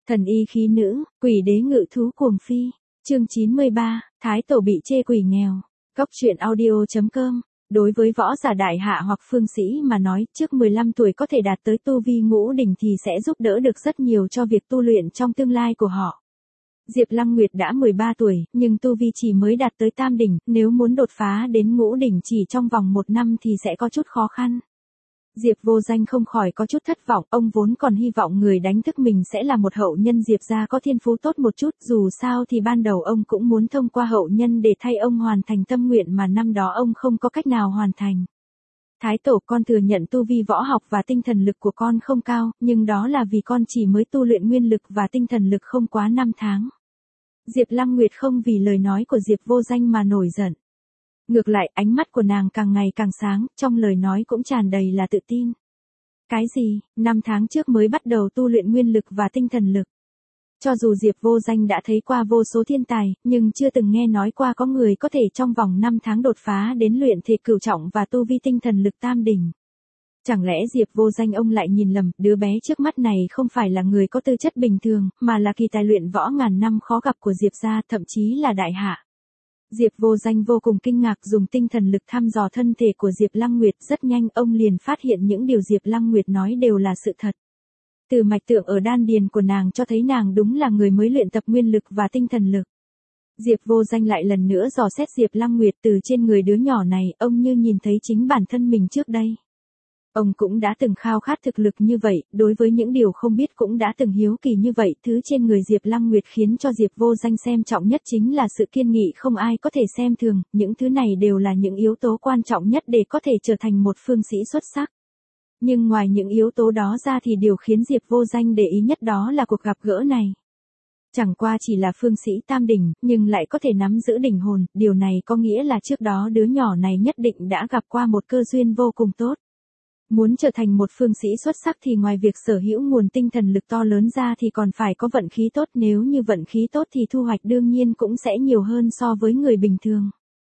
Thần y khí nữ, quỷ đế ngự thú cuồng phi. Chương 93, Thái tổ bị chê quỷ nghèo. Góc truyện audio.com. Đối với võ giả đại hạ hoặc phương sĩ mà nói, trước 15 tuổi có thể đạt tới tu vi ngũ đỉnh thì sẽ giúp đỡ được rất nhiều cho việc tu luyện trong tương lai của họ. Diệp Lăng Nguyệt đã 13 tuổi, nhưng tu vi chỉ mới đạt tới tam đỉnh, nếu muốn đột phá đến ngũ đỉnh chỉ trong vòng 1 năm thì sẽ có chút khó khăn. Diệp Vô Danh không khỏi có chút thất vọng, ông vốn còn hy vọng người đánh thức mình sẽ là một hậu nhân Diệp gia có thiên phú tốt một chút, dù sao thì ban đầu ông cũng muốn thông qua hậu nhân để thay ông hoàn thành tâm nguyện mà năm đó ông không có cách nào hoàn thành. Thái tổ, con thừa nhận tu vi võ học và tinh thần lực của con không cao, nhưng đó là vì con chỉ mới tu luyện nguyên lực và tinh thần lực không quá 5 tháng. Diệp Lăng Nguyệt không vì lời nói của Diệp Vô Danh mà nổi giận. Ngược lại, ánh mắt của nàng càng ngày càng sáng, trong lời nói cũng tràn đầy là tự tin. Cái gì, 5 tháng trước mới bắt đầu tu luyện nguyên lực và tinh thần lực. Cho dù Diệp Vô Danh đã thấy qua vô số thiên tài, nhưng chưa từng nghe nói qua có người có thể trong vòng 5 tháng đột phá đến luyện thể cửu trọng và tu vi tinh thần lực tam đỉnh. Chẳng lẽ Diệp Vô Danh ông lại nhìn lầm, đứa bé trước mắt này không phải là người có tư chất bình thường, mà là kỳ tài luyện võ ngàn năm khó gặp của Diệp gia, thậm chí là đại hạ. Diệp Vô Danh vô cùng kinh ngạc, dùng tinh thần lực thăm dò thân thể của Diệp Lăng Nguyệt, rất nhanh ông liền phát hiện những điều Diệp Lăng Nguyệt nói đều là sự thật. Từ mạch tượng ở đan điền của nàng cho thấy nàng đúng là người mới luyện tập nguyên lực và tinh thần lực. Diệp Vô Danh lại lần nữa dò xét Diệp Lăng Nguyệt, từ trên người đứa nhỏ này, ông như nhìn thấy chính bản thân mình trước đây. Ông cũng đã từng khao khát thực lực như vậy, đối với những điều không biết cũng đã từng hiếu kỳ như vậy, thứ trên người Diệp Lăng Nguyệt khiến cho Diệp Vô Danh xem trọng nhất chính là sự kiên nghị không ai có thể xem thường, những thứ này đều là những yếu tố quan trọng nhất để có thể trở thành một phương sĩ xuất sắc. Nhưng ngoài những yếu tố đó ra thì điều khiến Diệp Vô Danh để ý nhất đó là cuộc gặp gỡ này. Chẳng qua chỉ là phương sĩ tam đỉnh, nhưng lại có thể nắm giữ đỉnh hồn, điều này có nghĩa là trước đó đứa nhỏ này nhất định đã gặp qua một cơ duyên vô cùng tốt. Muốn trở thành một phương sĩ xuất sắc thì ngoài việc sở hữu nguồn tinh thần lực to lớn ra thì còn phải có vận khí tốt, nếu như vận khí tốt thì thu hoạch đương nhiên cũng sẽ nhiều hơn so với người bình thường.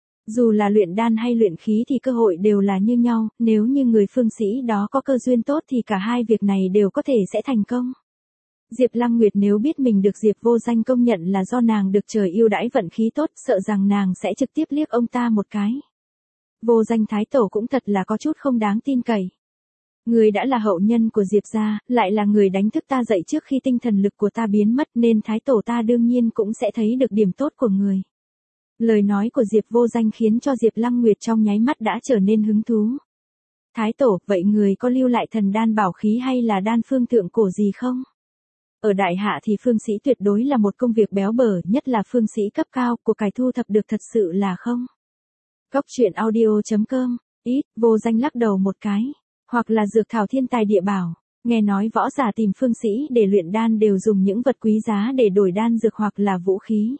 Dù là luyện đan hay luyện khí thì cơ hội đều là như nhau, nếu như người phương sĩ đó có cơ duyên tốt thì cả hai việc này đều có thể sẽ thành công. Diệp Lăng Nguyệt nếu biết mình được Diệp Vô Danh công nhận là do nàng được trời yêu đãi vận khí tốt, sợ rằng nàng sẽ trực tiếp liếc ông ta một cái. Vô Danh Thái tổ cũng thật là có chút không đáng tin cậy. Người đã là hậu nhân của Diệp gia, lại là người đánh thức ta dậy trước khi tinh thần lực của ta biến mất, nên Thái tổ ta đương nhiên cũng sẽ thấy được điểm tốt của người. Lời nói của Diệp Vô Danh khiến cho Diệp Lăng Nguyệt trong nháy mắt đã trở nên hứng thú. Thái tổ, vậy người có lưu lại thần đan bảo khí hay là đan phương thượng cổ gì không? Ở đại hạ thì phương sĩ tuyệt đối là một công việc béo bở, nhất là phương sĩ cấp cao, của cải thu thập được thật sự là không? Góc truyện audio.com. Ít, Vô Danh lắc đầu một cái. Hoặc là dược thảo thiên tài địa bảo, nghe nói võ giả tìm phương sĩ để luyện đan đều dùng những vật quý giá để đổi đan dược hoặc là vũ khí.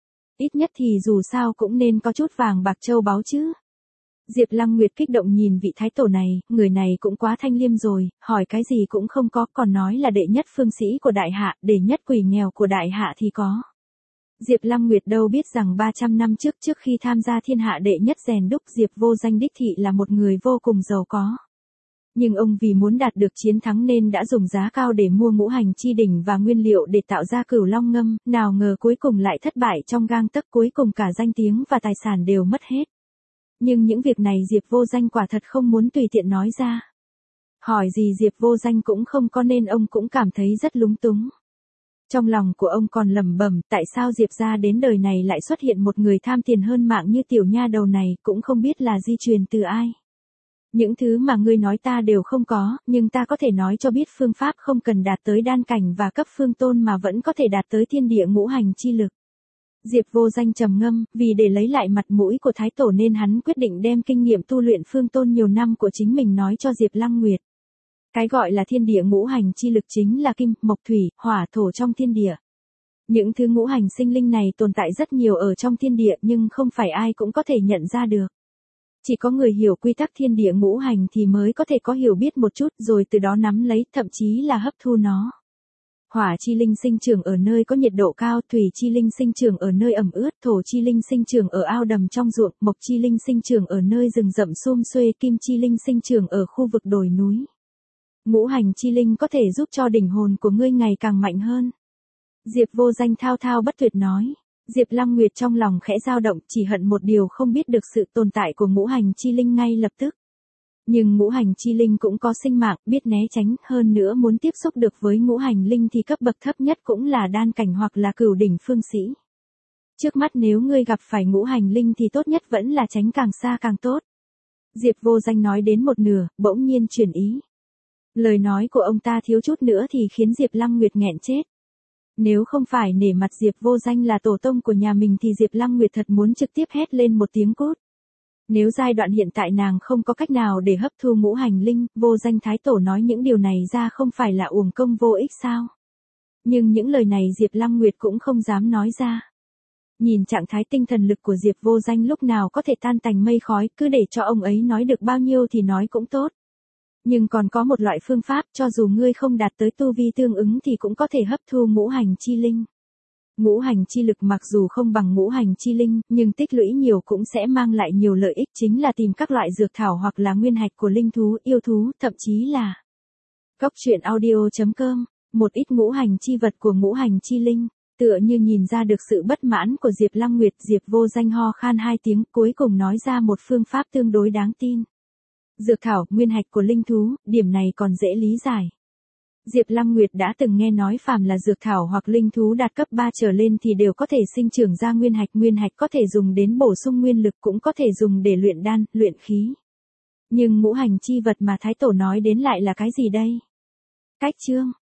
Ít nhất thì dù sao cũng nên có chút vàng bạc châu báu chứ. Diệp Lăng Nguyệt kích động nhìn vị thái tổ này, người này cũng quá thanh liêm rồi, hỏi cái gì cũng không có, còn nói là đệ nhất phương sĩ của đại hạ, đệ nhất quỷ nghèo của đại hạ thì có. Diệp Lăng Nguyệt đâu biết rằng 300 năm trước khi tham gia thiên hạ đệ nhất rèn đúc, Diệp Vô Danh đích thị là một người vô cùng giàu có. Nhưng ông vì muốn đạt được chiến thắng nên đã dùng giá cao để mua ngũ hành chi đỉnh và nguyên liệu để tạo ra Cửu Long ngâm, nào ngờ cuối cùng lại thất bại trong gang tấc, cuối cùng cả danh tiếng và tài sản đều mất hết. Nhưng những việc này Diệp Vô Danh quả thật không muốn tùy tiện nói ra. Hỏi gì Diệp Vô Danh cũng không có nên ông cũng cảm thấy rất lúng túng. Trong lòng của ông còn lẩm bẩm, tại sao Diệp gia đến đời này lại xuất hiện một người tham tiền hơn mạng như tiểu nha đầu này, cũng không biết là di truyền từ ai. Những thứ mà ngươi nói ta đều không có, nhưng ta có thể nói cho biết phương pháp không cần đạt tới đan cảnh và cấp phương tôn mà vẫn có thể đạt tới thiên địa ngũ hành chi lực. Diệp Vô Danh trầm ngâm, vì để lấy lại mặt mũi của Thái tổ nên hắn quyết định đem kinh nghiệm tu luyện phương tôn nhiều năm của chính mình nói cho Diệp Lăng Nguyệt. Cái gọi là thiên địa ngũ hành chi lực chính là kim, mộc, thủy, hỏa, thổ trong thiên địa. Những thứ ngũ hành sinh linh này tồn tại rất nhiều ở trong thiên địa nhưng không phải ai cũng có thể nhận ra được. Chỉ có người hiểu quy tắc thiên địa ngũ hành thì mới có thể có hiểu biết một chút rồi từ đó nắm lấy, thậm chí là hấp thu nó. Hỏa chi linh sinh trưởng ở nơi có nhiệt độ cao, thủy chi linh sinh trưởng ở nơi ẩm ướt, thổ chi linh sinh trưởng ở ao đầm trong ruộng, mộc chi linh sinh trưởng ở nơi rừng rậm sum xuê, kim chi linh sinh trưởng ở khu vực đồi núi. Ngũ hành chi linh có thể giúp cho đỉnh hồn của ngươi ngày càng mạnh hơn. Diệp Vô Danh thao thao bất tuyệt nói. Diệp Lăng Nguyệt trong lòng khẽ dao động, chỉ hận một điều không biết được sự tồn tại của ngũ hành chi linh ngay lập tức. Nhưng ngũ hành chi linh cũng có sinh mạng, biết né tránh, hơn nữa muốn tiếp xúc được với ngũ hành linh thì cấp bậc thấp nhất cũng là đan cảnh hoặc là cửu đỉnh phương sĩ. Trước mắt nếu ngươi gặp phải ngũ hành linh thì tốt nhất vẫn là tránh càng xa càng tốt. Diệp Vô Danh nói đến một nửa, bỗng nhiên chuyển ý. Lời nói của ông ta thiếu chút nữa thì khiến Diệp Lăng Nguyệt nghẹn chết. Nếu không phải nể mặt Diệp Vô Danh là tổ tông của nhà mình thì Diệp Lăng Nguyệt thật muốn trực tiếp hét lên một tiếng cút. Nếu giai đoạn hiện tại nàng không có cách nào để hấp thu ngũ hành linh, Vô Danh Thái Tổ nói những điều này ra không phải là uổng công vô ích sao? Nhưng những lời này Diệp Lăng Nguyệt cũng không dám nói ra. Nhìn trạng thái tinh thần lực của Diệp Vô Danh lúc nào có thể tan tành mây khói, cứ để cho ông ấy nói được bao nhiêu thì nói cũng tốt. Nhưng còn có một loại phương pháp, cho dù ngươi không đạt tới tu vi tương ứng thì cũng có thể hấp thu ngũ hành chi linh. Ngũ hành chi lực mặc dù không bằng ngũ hành chi linh, nhưng tích lũy nhiều cũng sẽ mang lại nhiều lợi ích, chính là tìm các loại dược thảo hoặc là nguyên hạch của linh thú, yêu thú, thậm chí là Cốc truyện audio.com, một ít ngũ hành chi vật của ngũ hành chi linh. Tựa như nhìn ra được sự bất mãn của Diệp Lăng Nguyệt, Diệp Vô Danh ho khan hai tiếng, cuối cùng nói ra một phương pháp tương đối đáng tin. Dược thảo, nguyên hạch của linh thú, điểm này còn dễ lý giải. Diệp Lăng Nguyệt đã từng nghe nói phàm là dược thảo hoặc linh thú đạt cấp 3 trở lên thì đều có thể sinh trưởng ra nguyên hạch có thể dùng đến bổ sung nguyên lực, cũng có thể dùng để luyện đan, luyện khí. Nhưng ngũ hành chi vật mà Thái Tổ nói đến lại là cái gì đây? Cách chương